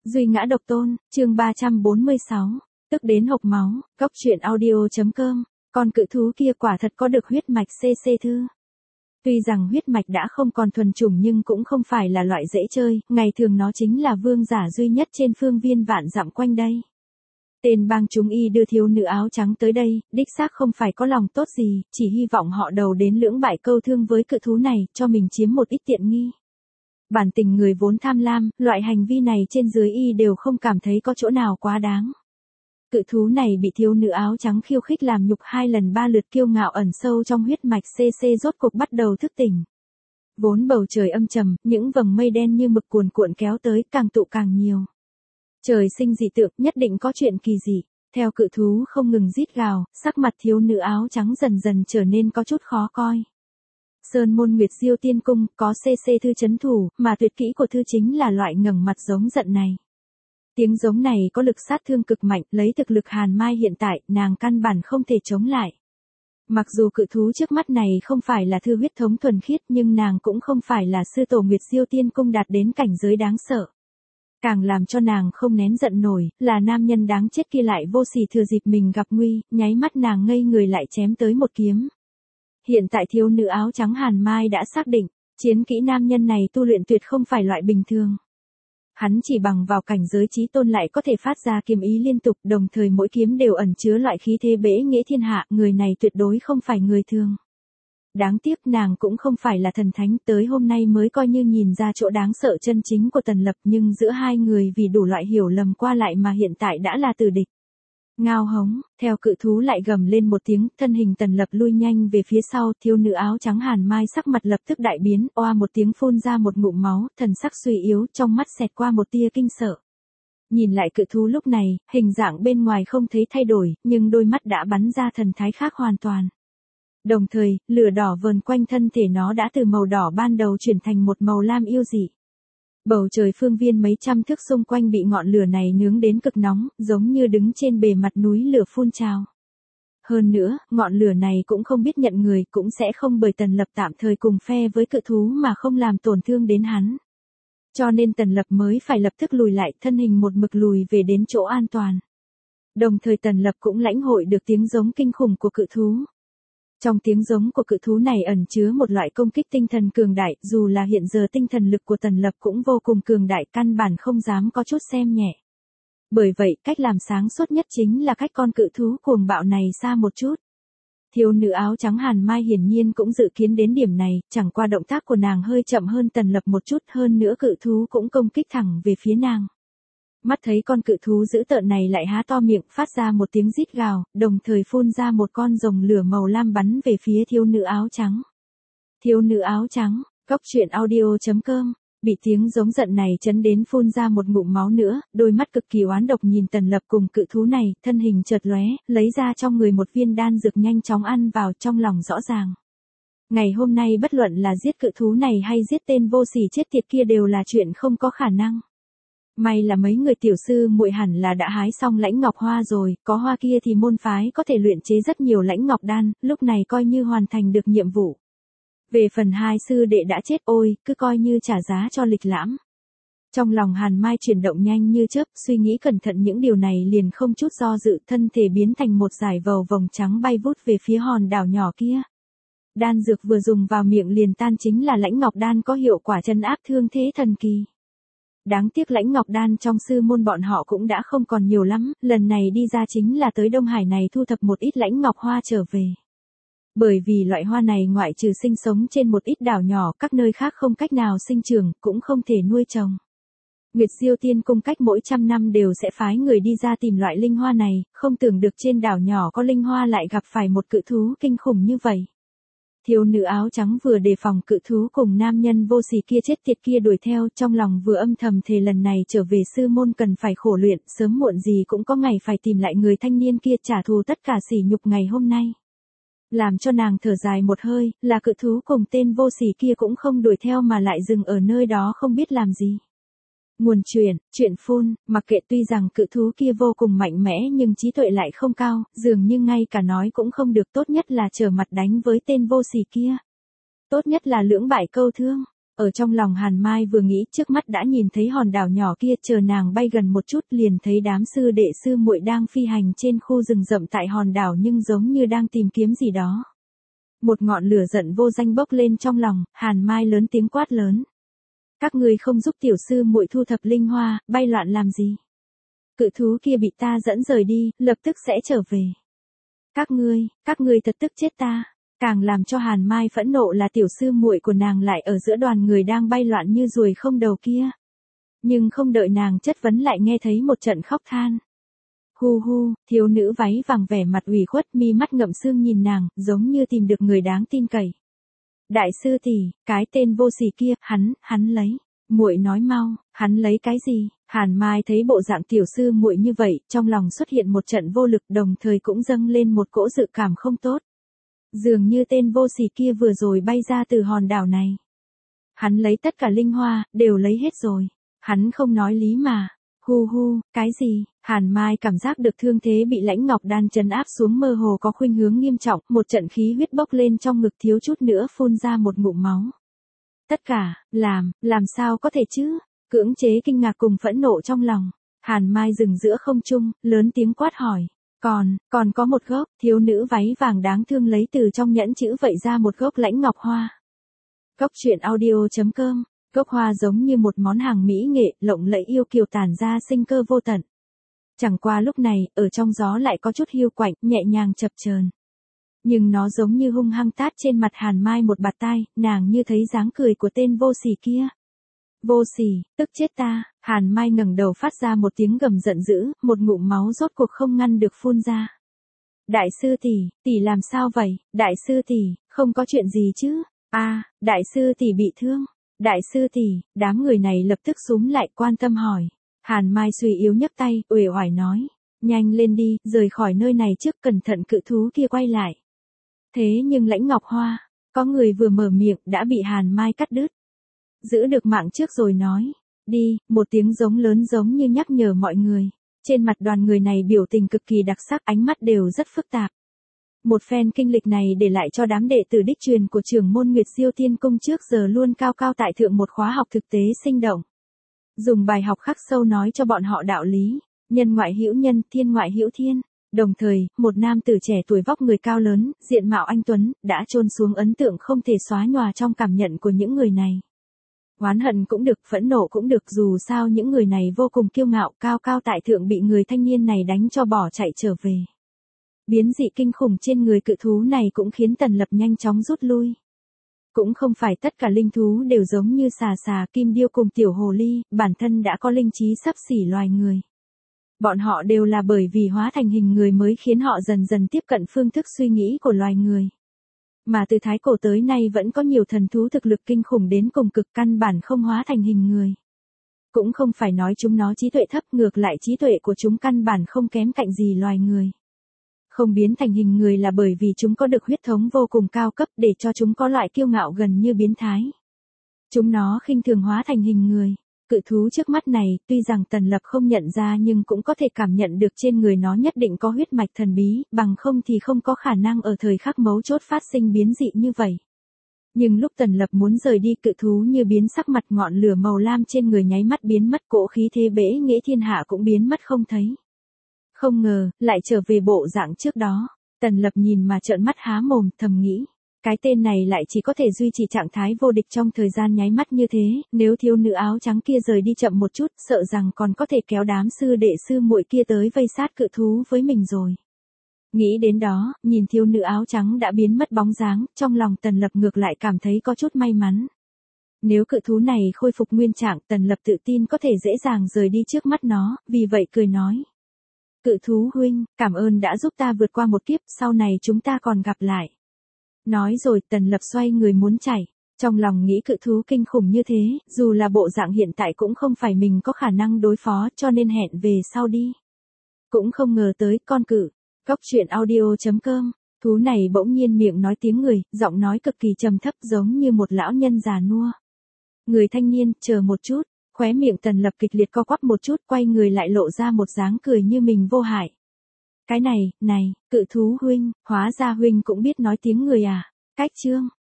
Duy ngã độc tôn, chương 346, tức đến hộc máu, góc truyện audio.com, con cự thú kia quả thật có được huyết mạch CC thư. Tuy rằng huyết mạch đã không còn thuần chủng nhưng cũng không phải là loại dễ chơi, ngày thường nó chính là vương giả duy nhất trên phương viên vạn dặm quanh đây. Tên bang chúng y đưa thiếu nữ áo trắng tới đây, đích xác không phải có lòng tốt gì, chỉ hy vọng họ đầu đến lưỡng bại câu thương với cự thú này, cho mình chiếm một ít tiện nghi. Bản tình người vốn tham lam, loại hành vi này trên dưới y đều không cảm thấy có chỗ nào quá đáng. Cự thú này bị thiếu nữ áo trắng khiêu khích làm nhục 2 lần 3 lượt, kiêu ngạo ẩn sâu trong huyết mạch CC rốt cục bắt đầu thức tỉnh. Vốn bầu trời âm trầm, những vầng mây đen như mực cuồn cuộn kéo tới, càng tụ càng nhiều. Trời sinh dị tượng, nhất định có chuyện kỳ dị. Theo cự thú không ngừng rít gào, sắc mặt thiếu nữ áo trắng dần dần trở nên có chút khó coi. Sơn môn Nguyệt Diêu Tiên Cung có CC thư chấn thủ, mà tuyệt kỹ của thư chính là loại ngẩng mặt giống giận này. Tiếng giống này có lực sát thương cực mạnh, lấy thực lực Hàn Mai hiện tại, nàng căn bản không thể chống lại. Mặc dù cự thú trước mắt này không phải là thư huyết thống thuần khiết nhưng nàng cũng không phải là sư tổ Nguyệt Diêu Tiên Cung đạt đến cảnh giới đáng sợ. Càng làm cho nàng không nén giận nổi, là nam nhân đáng chết kia lại vô sỉ thừa dịp mình gặp nguy, nháy mắt nàng ngây người lại chém tới một kiếm. Hiện tại thiếu nữ áo trắng Hàn Mai đã xác định, chiến kỹ nam nhân này tu luyện tuyệt không phải loại bình thường. Hắn chỉ bằng vào cảnh giới chí tôn lại có thể phát ra kiếm ý liên tục, đồng thời mỗi kiếm đều ẩn chứa loại khí thế bẽ nghĩa thiên hạ, người này tuyệt đối không phải người thường. Đáng tiếc nàng cũng không phải là thần thánh, tới hôm nay mới coi như nhìn ra chỗ đáng sợ chân chính của Tần Lập, nhưng giữa hai người vì đủ loại hiểu lầm qua lại mà hiện tại đã là tử địch. Ngao hống, theo cự thú lại gầm lên một tiếng, thân hình Tần Lập lui nhanh về phía sau, thiếu nữ áo trắng Hàn Mai sắc mặt lập tức đại biến, oa một tiếng phun ra một ngụm máu, thần sắc suy yếu, trong mắt xẹt qua một tia kinh sợ. Nhìn lại cự thú lúc này, hình dạng bên ngoài không thấy thay đổi, nhưng đôi mắt đã bắn ra thần thái khác hoàn toàn. Đồng thời, lửa đỏ vờn quanh thân thể nó đã từ màu đỏ ban đầu chuyển thành một màu lam yêu dị. Bầu trời phương viên mấy trăm thước xung quanh bị ngọn lửa này nướng đến cực nóng, giống như đứng trên bề mặt núi lửa phun trào. Hơn nữa, ngọn lửa này cũng không biết nhận người, cũng sẽ không bởi Tần Lập tạm thời cùng phe với cự thú mà không làm tổn thương đến hắn. Cho nên Tần Lập mới phải lập tức lùi lại, thân hình một mực lùi về đến chỗ an toàn. Đồng thời Tần Lập cũng lãnh hội được tiếng giống kinh khủng của cự thú. Trong tiếng giống của cự thú này ẩn chứa một loại công kích tinh thần cường đại, dù là hiện giờ tinh thần lực của Tần Lập cũng vô cùng cường đại, căn bản không dám có chút xem nhẹ. Bởi vậy, cách làm sáng suốt nhất chính là cách con cự thú cuồng bạo này xa một chút. Thiếu nữ áo trắng Hàn Mai hiển nhiên cũng dự kiến đến điểm này, chẳng qua động tác của nàng hơi chậm hơn Tần Lập một chút, hơn nữa cự thú cũng công kích thẳng về phía nàng. Mắt thấy con cự thú dữ tợn này lại há to miệng phát ra một tiếng rít gào, đồng thời phun ra một con rồng lửa màu lam bắn về phía thiếu nữ áo trắng. Thiếu nữ áo trắng, góc truyện audio.com, bị tiếng giống giận này chấn đến phun ra một ngụm máu nữa, đôi mắt cực kỳ oán độc nhìn Tần Lập cùng cự thú này, thân hình chợt lóe, lấy ra trong người một viên đan dược nhanh chóng ăn vào, trong lòng rõ ràng. Ngày hôm nay bất luận là giết cự thú này hay giết tên vô sỉ chết tiệt kia đều là chuyện không có khả năng. May là mấy người tiểu sư muội hẳn là đã hái xong lãnh ngọc hoa rồi, có hoa kia thì môn phái có thể luyện chế rất nhiều lãnh ngọc đan, lúc này coi như hoàn thành được nhiệm vụ. Về phần hai sư đệ đã chết, ôi, cứ coi như trả giá cho lịch lãm. Trong lòng Hàn Mai chuyển động nhanh như chớp, suy nghĩ cẩn thận những điều này liền không chút do dự, thân thể biến thành một dải vầu vồng trắng bay vút về phía hòn đảo nhỏ kia. Đan dược vừa dùng vào miệng liền tan, chính là lãnh ngọc đan có hiệu quả trấn áp thương thế thần kỳ. Đáng tiếc lãnh ngọc đan trong sư môn bọn họ cũng đã không còn nhiều lắm, lần này đi ra chính là tới Đông Hải này thu thập một ít lãnh ngọc hoa trở về. Bởi vì loại hoa này ngoại trừ sinh sống trên một ít đảo nhỏ, các nơi khác không cách nào sinh trưởng, cũng không thể nuôi trồng. Nguyệt Diêu Tiên Cung cách mỗi 100 năm đều sẽ phái người đi ra tìm loại linh hoa này, không tưởng được trên đảo nhỏ có linh hoa lại gặp phải một cự thú kinh khủng như vậy. Thiếu nữ áo trắng vừa đề phòng cự thú cùng nam nhân vô sỉ kia chết tiệt kia đuổi theo, trong lòng vừa âm thầm thề lần này trở về sư môn cần phải khổ luyện, sớm muộn gì cũng có ngày phải tìm lại người thanh niên kia trả thù tất cả sỉ nhục ngày hôm nay. Làm cho nàng thở dài một hơi, là cự thú cùng tên vô sỉ kia cũng không đuổi theo mà lại dừng ở nơi đó không biết làm gì. Nguồn chuyện phun, mặc kệ tuy rằng cự thú kia vô cùng mạnh mẽ nhưng trí tuệ lại không cao, dường như ngay cả nói cũng không được, tốt nhất là trở mặt đánh với tên vô sỉ kia. Tốt nhất là lưỡng bại câu thương. Ở trong lòng Hàn Mai vừa nghĩ trước mắt đã nhìn thấy hòn đảo nhỏ kia, chờ nàng bay gần một chút liền thấy đám sư đệ sư muội đang phi hành trên khu rừng rậm tại hòn đảo nhưng giống như đang tìm kiếm gì đó. Một ngọn lửa giận vô danh bốc lên trong lòng, Hàn Mai lớn tiếng quát lớn. Các ngươi không giúp tiểu sư muội thu thập linh hoa, bay loạn làm gì? Cự thú kia bị ta dẫn rời đi, lập tức sẽ trở về. Các ngươi thật tức chết ta. Càng làm cho Hàn Mai phẫn nộ là tiểu sư muội của nàng lại ở giữa đoàn người đang bay loạn như ruồi không đầu kia. Nhưng không đợi nàng chất vấn lại nghe thấy một trận khóc than. Hu hu, thiếu nữ váy vàng vẻ mặt ủy khuất, mi mắt ngậm sương nhìn nàng, giống như tìm được người đáng tin cậy. Đại sư tỷ, cái tên vô sỉ kia, hắn lấy. Muội nói mau, hắn lấy cái gì? Hàn Mai thấy bộ dạng tiểu sư muội như vậy, trong lòng xuất hiện một trận vô lực, đồng thời cũng dâng lên một cỗ dự cảm không tốt. Dường như tên vô sỉ kia vừa rồi bay ra từ hòn đảo này. Hắn lấy tất cả linh hoa, đều lấy hết rồi. Hắn không nói lý mà. Hu hu, cái gì? Hàn Mai cảm giác được thương thế bị Lãnh Ngọc Đan trấn áp xuống mơ hồ có khuynh hướng nghiêm trọng, một trận khí huyết bốc lên trong ngực thiếu chút nữa phun ra một ngụm máu. Tất cả, làm sao có thể chứ? Cưỡng chế kinh ngạc cùng phẫn nộ trong lòng. Hàn Mai dừng giữa không trung, lớn tiếng quát hỏi. Còn có một gốc, thiếu nữ váy vàng đáng thương lấy từ trong nhẫn chữ vậy ra một gốc lãnh ngọc hoa. Góc truyện audio.com, gốc hoa giống như một món hàng mỹ nghệ, lộng lẫy yêu kiều tản ra sinh cơ vô tận. Chẳng qua lúc này, ở trong gió lại có chút hiu quạnh, nhẹ nhàng chập chờn. Nhưng nó giống như hung hăng tát trên mặt Hàn Mai một bạt tai, nàng như thấy dáng cười của tên vô sỉ kia. Vô sỉ, tức chết ta. Hàn Mai ngẩng đầu phát ra một tiếng gầm giận dữ, một ngụm máu rốt cuộc không ngăn được phun ra. Đại sư tỷ làm sao vậy? Đại sư tỷ, không có chuyện gì chứ? Đại sư tỷ bị thương. Đại sư tỷ, đám người này lập tức xúm lại quan tâm hỏi. Hàn Mai suy yếu nhấc tay, uể oải nói. Nhanh lên đi, rời khỏi nơi này trước, cẩn thận cự thú kia quay lại. Thế nhưng Lãnh Ngọc Hoa, có người vừa mở miệng đã bị Hàn Mai cắt đứt. Giữ được mạng trước rồi nói. Đi, một tiếng giống lớn giống như nhắc nhở mọi người. Trên mặt đoàn người này biểu tình cực kỳ đặc sắc, ánh mắt đều rất phức tạp. Một phen kinh lịch này để lại cho đám đệ tử đích truyền của trưởng môn Nguyệt Diêu Tiên Cung trước giờ luôn cao cao tại thượng một khóa học thực tế sinh động. Dùng bài học khắc sâu nói cho bọn họ đạo lý, nhân ngoại hữu nhân, thiên ngoại hữu thiên. Đồng thời, một nam tử trẻ tuổi vóc người cao lớn, diện mạo anh tuấn, đã chôn xuống ấn tượng không thể xóa nhòa trong cảm nhận của những người này. Oán hận cũng được, phẫn nộ cũng được, dù sao những người này vô cùng kiêu ngạo, cao cao tại thượng bị người thanh niên này đánh cho bỏ chạy trở về. Biến dị kinh khủng trên người cự thú này cũng khiến Tần Lập nhanh chóng rút lui. Cũng không phải tất cả linh thú đều giống như xà, kim điêu cùng tiểu hồ ly, bản thân đã có linh trí xấp xỉ loài người. Bọn họ đều là bởi vì hóa thành hình người mới khiến họ dần dần tiếp cận phương thức suy nghĩ của loài người. Mà từ thái cổ tới nay vẫn có nhiều thần thú thực lực kinh khủng đến cùng cực, căn bản không hóa thành hình người. Cũng không phải nói chúng nó trí tuệ thấp, ngược lại trí tuệ của chúng căn bản không kém cạnh gì loài người. Không biến thành hình người là bởi vì chúng có được huyết thống vô cùng cao cấp để cho chúng có loại kiêu ngạo gần như biến thái. Chúng nó khinh thường hóa thành hình người. Cự thú trước mắt này, tuy rằng Tần Lập không nhận ra nhưng cũng có thể cảm nhận được trên người nó nhất định có huyết mạch thần bí, bằng không thì không có khả năng ở thời khắc mấu chốt phát sinh biến dị như vậy. Nhưng lúc Tần Lập muốn rời đi, cự thú như biến sắc, mặt ngọn lửa màu lam trên người nháy mắt biến mất, cỗ khí thế bẽ nghĩa thiên hạ cũng biến mất không thấy. Không ngờ, lại trở về bộ dạng trước đó. Tần Lập nhìn mà trợn mắt há mồm, thầm nghĩ. Cái tên này lại chỉ có thể duy trì trạng thái vô địch trong thời gian nháy mắt như thế, nếu thiếu nữ áo trắng kia rời đi chậm một chút, sợ rằng còn có thể kéo đám sư đệ sư muội kia tới vây sát cự thú với mình rồi. Nghĩ đến đó, nhìn thiếu nữ áo trắng đã biến mất bóng dáng, trong lòng Tần Lập ngược lại cảm thấy có chút may mắn. Nếu cự thú này khôi phục nguyên trạng, Tần Lập tự tin có thể dễ dàng rời đi trước mắt nó, vì vậy cười nói. Cự thú huynh, cảm ơn đã giúp ta vượt qua một kiếp, sau này chúng ta còn gặp lại. Nói rồi Tần Lập xoay người muốn chạy, trong lòng nghĩ cự thú kinh khủng như thế, dù là bộ dạng hiện tại cũng không phải mình có khả năng đối phó, cho nên hẹn về sau đi. Cũng không ngờ tới con cự. Góc truyện audio.com, thú này bỗng nhiên miệng nói tiếng người, giọng nói cực kỳ trầm thấp giống như một lão nhân già nua. Người thanh niên, chờ một chút, khóe miệng Tần Lập kịch liệt co quắp một chút, quay người lại lộ ra một dáng cười như mình vô hại. Cái này, cự thú huynh, hóa ra huynh cũng biết nói tiếng người à? Cách chương